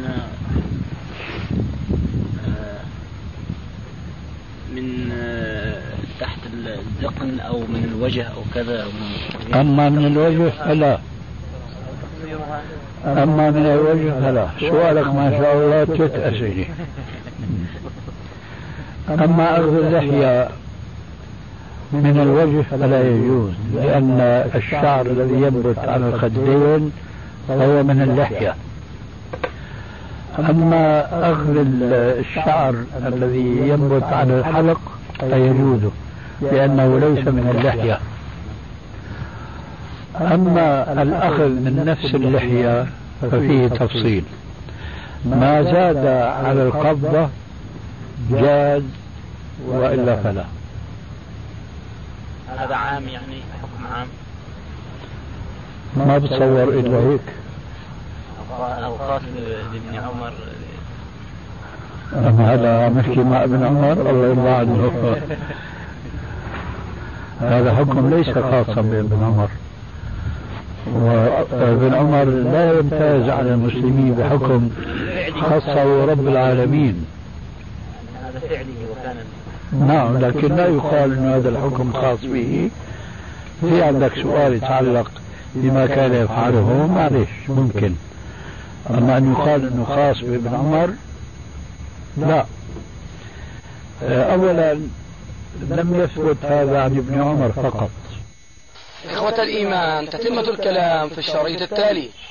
من تحت الذقن أو من الوجه أو كذا. أما من الوجه فلا، أما من الوجه فلا. سؤالك ما شاء الله 3 أسئلة. أما أخذ اللحية من الوجه فلا يجوز، لأن الشعر الذي ينبت على الخدين هو من اللحية. أما أخذ الشعر الذي ينبت على الحلق فيجوز، لأنه ليس من اللحية. أما الأخذ من نفس اللحية ففيه تفصيل، ما زاد على القبضة جاز وإلا فلا. هذا عام يعني حكم عام، ما بتصور إلا هيك. أو خاص بابن عمر. أما هذا مشكي مع ابن عمر الله يرضى عنه. هذا حكم ليس خاصا بابن عمر، وابن عمر لا يمتاز على المسلمين بحكم خاصه رب العالمين. هذا فعله وكان. نعم، لكن لا يقال أن هذا الحكم خاص به. في عندك سؤال يتعلق بما كان يفعله معلش ممكن، أما أن يقال أنه خاص بابن عمر لا. أولا لم يثبت هذا عن ابن عمر فقط. إخوة الإيمان، تتمة الكلام في الشريط التالي.